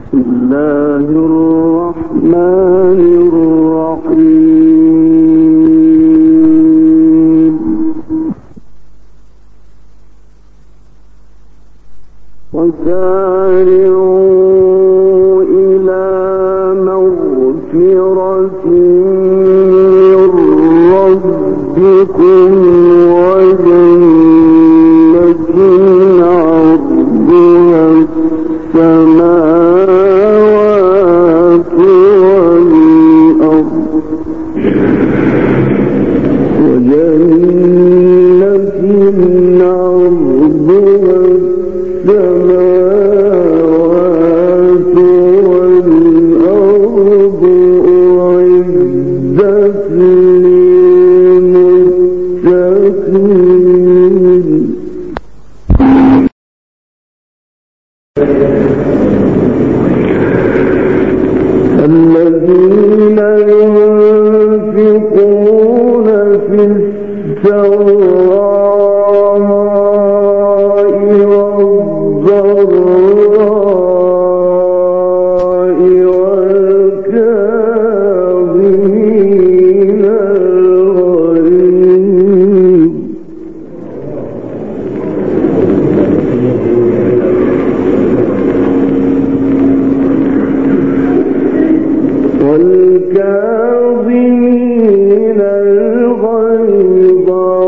الله الرحمن الرحيم وسارعوا إلى مغفرة من ربكم وجنة عرضها السماوات والأرض الذين ينفقون في السراء والضراء والكاظمين الغيظ والكاظمين الغيظ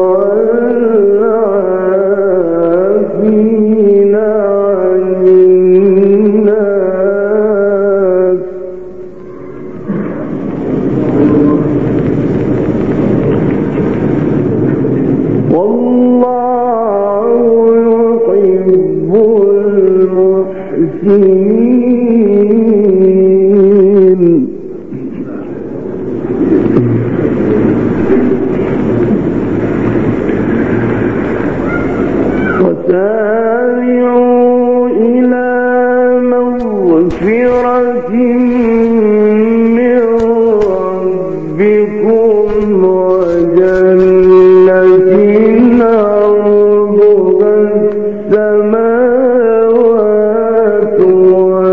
والعافين عن الناس والله يحب المحسنين وسارعوا إلى مغفرة من ربكم وجنة عرضها السماوات والأرض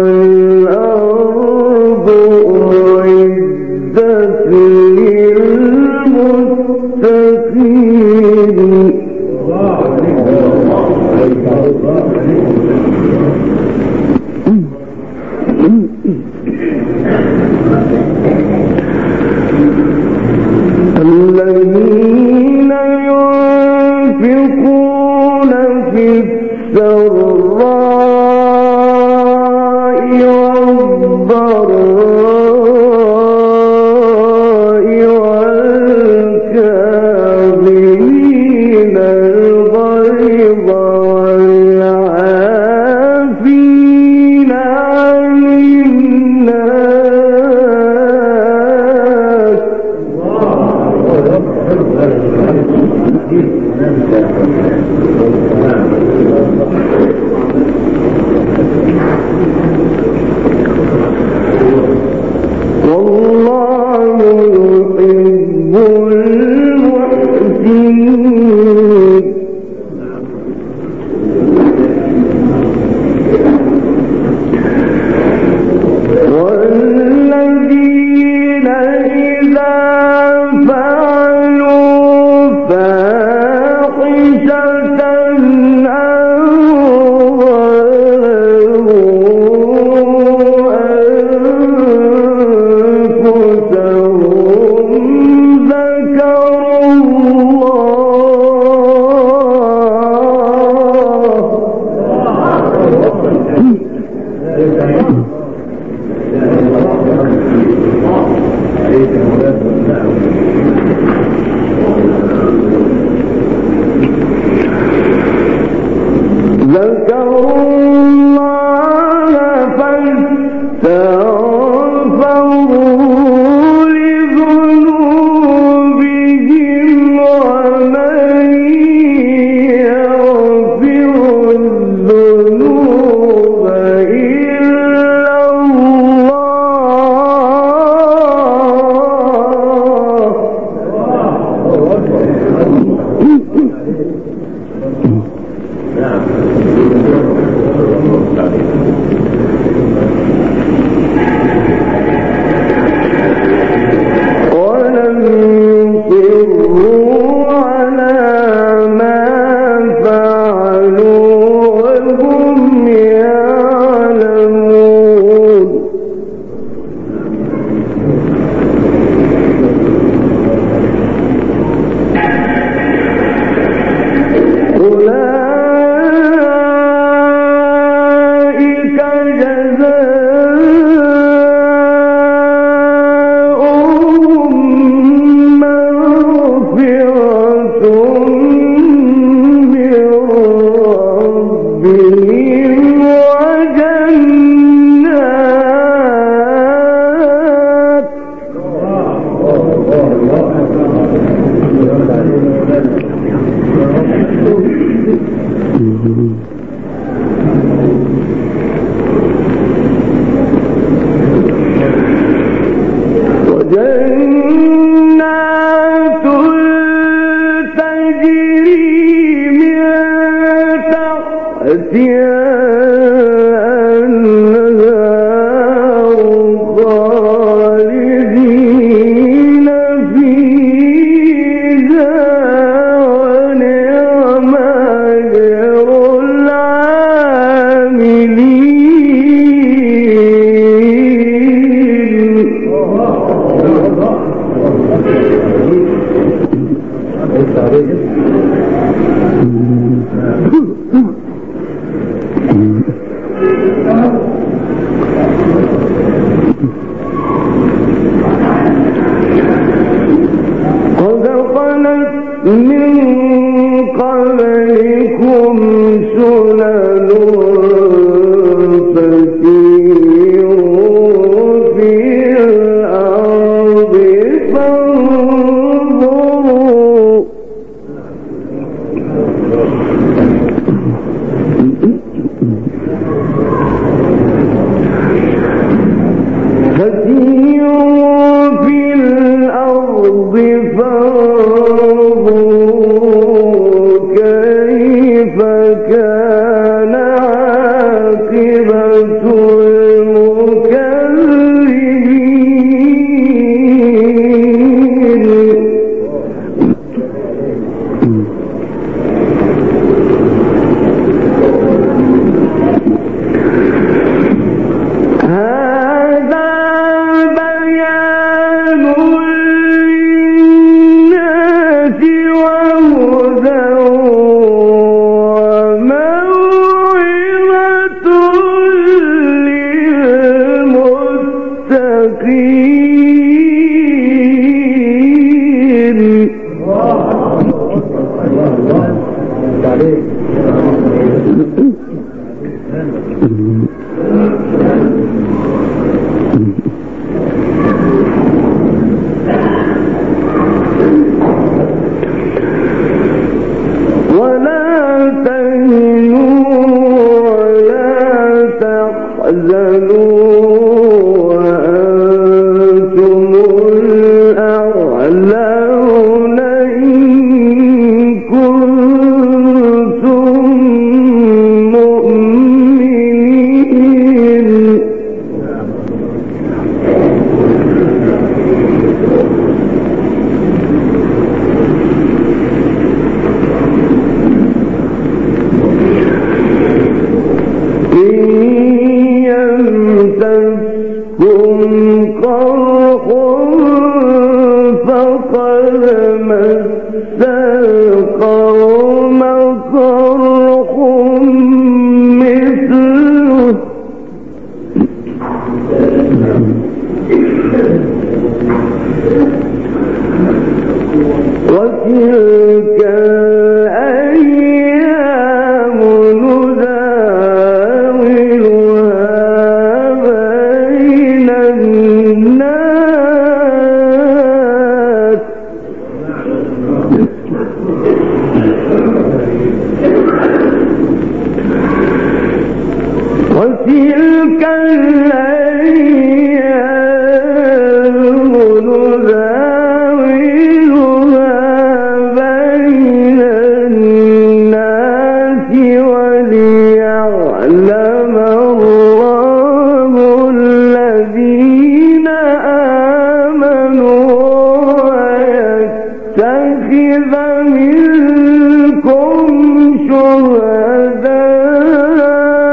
منكم شهداء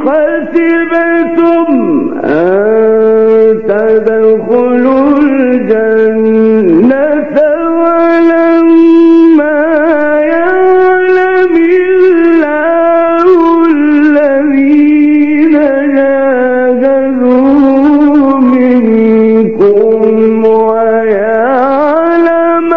حسبتم أن تدخلوا الجنة ولما يعلم الله الذين جاهدوا منكم ويعلم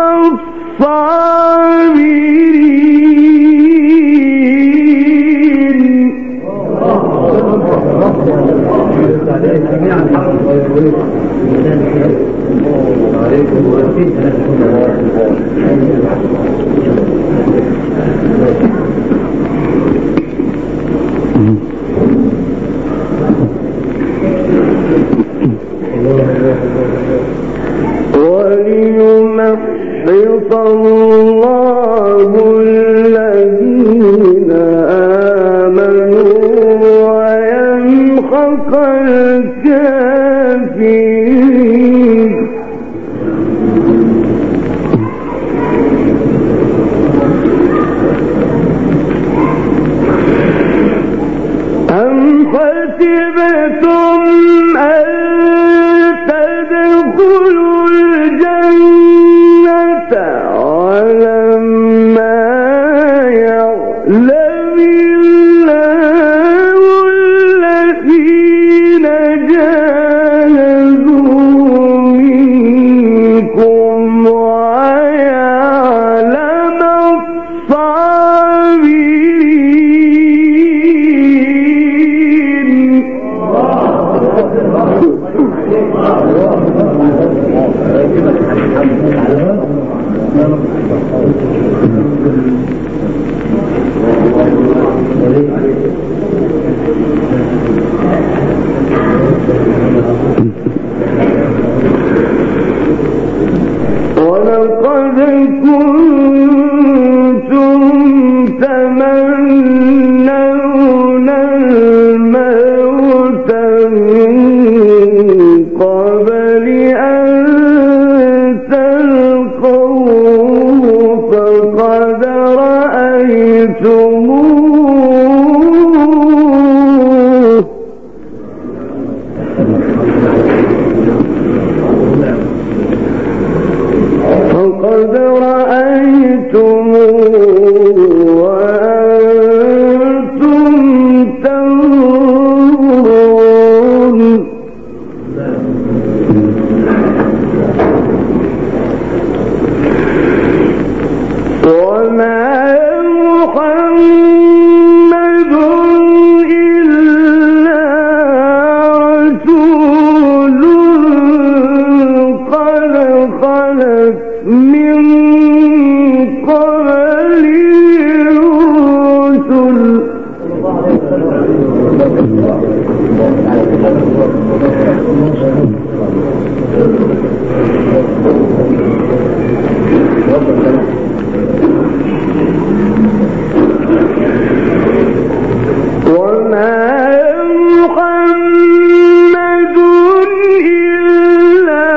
وليمحص الله الذين آمنوا ويمحق الكافرين. أم حسبتم أن تدخلوا الجنة ولما يعلم الله الذين جاهدوا منكم ويعلم الصابرين. ولقد كنتم تمنون الموت من قبل أن تلقوه فقد رأيتموه وأنتم تنظرون. وما محمد إلا رسول قد خلت من قبله الرسل وما محمد إلا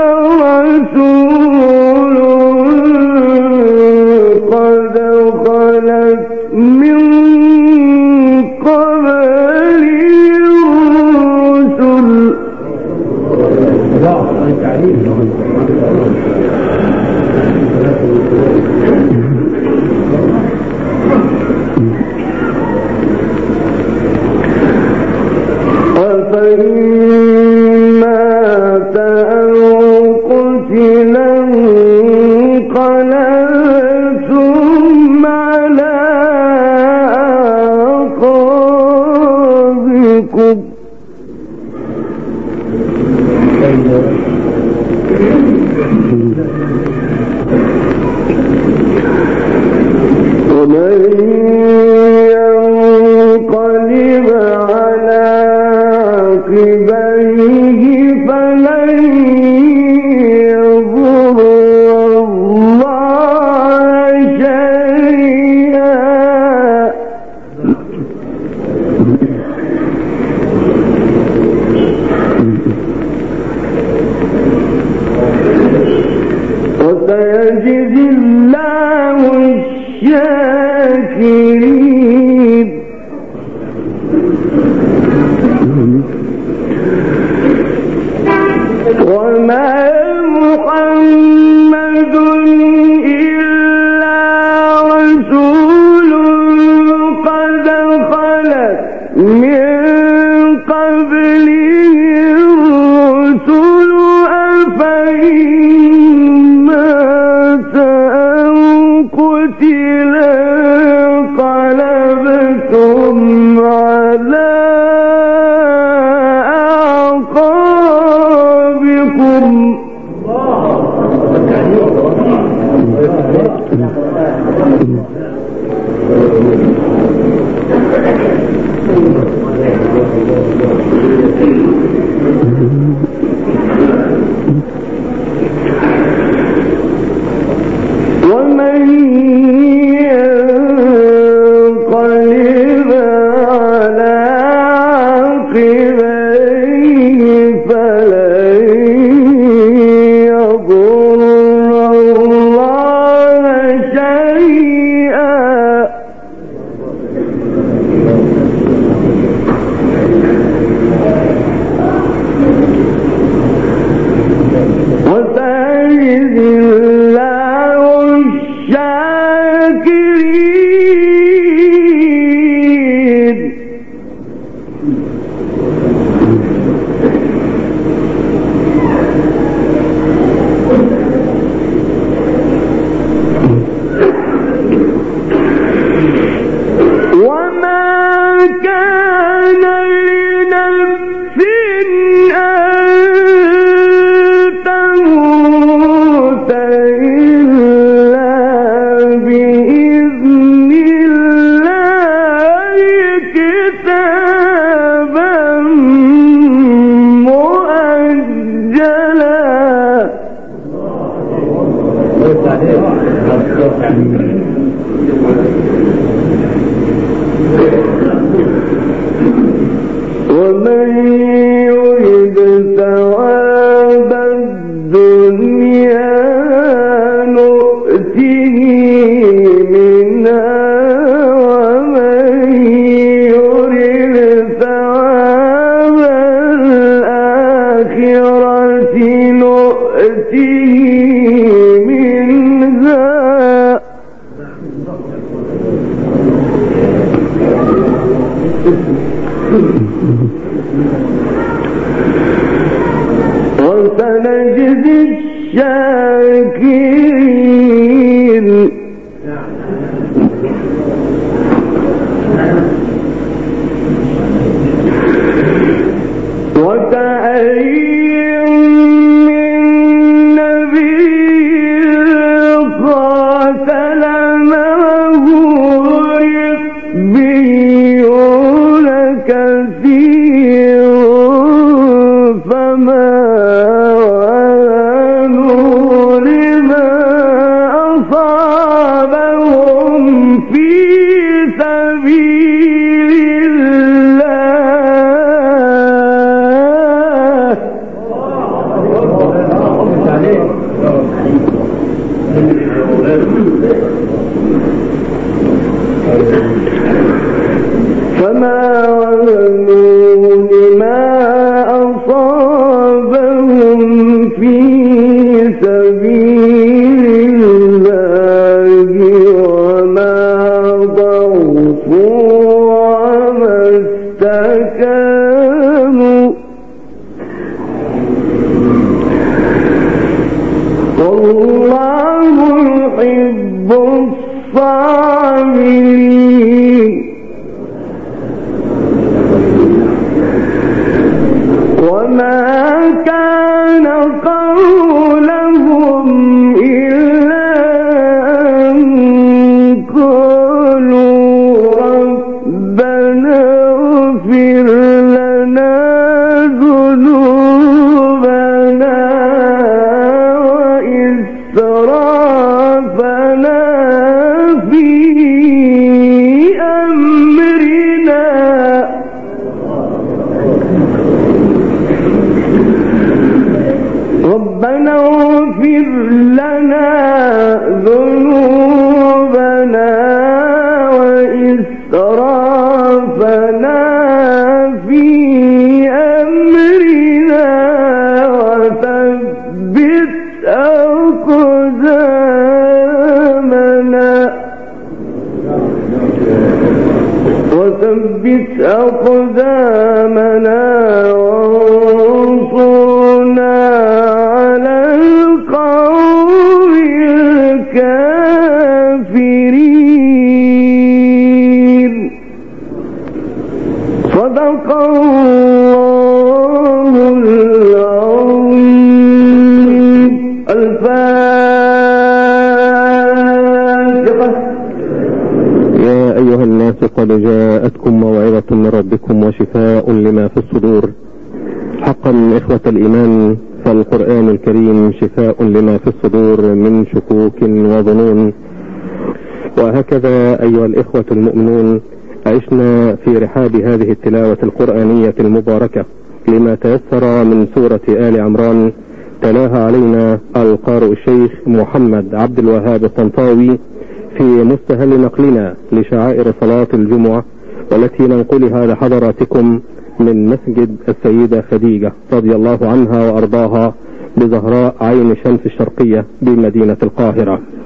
رسول قد خلت من قبله أفإن مات أو قتلا انقلبتم على أعقابكم. ومن ينقلب على عقبيه فلن يضر الله شيئا. وسيجزي الله الشاكرين. خلت من قبله الرسل أفإن مات أو قتل انقلبتم على أعقابكم ومن ينقلب على عقبيه فلن يضر الله شيئا وسيجزي الله الشاكرين وما كان لنفس أن تموت إلا بإذن الله كتابا مؤجلا ومن يرد ثواب الدنيا نؤته منها ومن يرد ثواب الآخرة نؤته منها وسنجزي الشاكرين وكأين من نبي قاتل معه ربيون كثير فما وهنوا لما أصابهم في سبيل الله فما وهنوا لما أصابهم في سبيل الله وما ضعفوا وما استكانوا والله يحب الصابرين وما كان قولهم إلا أن قالوا ربنا اغفر لنا ذنوبنا وإسرافنا في أمرنا ربنا اغفر لنا ذنوبنا وإسرافنا في أمرنا وثبت أقدامنا أقدامنا وانصرنا على القوم الكافرين. صدق الله العظيم. الفاتحة. يا أيها الناس قد جاءتكم موعظة من ربكم وشفاء لما في الصدور. حقا إخوة الإيمان، فالقرآن الكريم شفاء لما في الصدور من شكوك وظنون. وهكذا أيها الإخوة المؤمنون، عشنا في رحاب هذه التلاوة القرآنية المباركة لما تيسر من سورة آل عمران، تلاها علينا القارئ الشيخ محمد عبد الوهاب الطنطاوي في مستهل نقلنا لشعائر صلاة الجمعة، والتي ننقلها لحضراتكم من مسجد السيدة خديجة رضي الله عنها وأرضاها بزهراء عين الشمس الشرقية بمدينة القاهرة.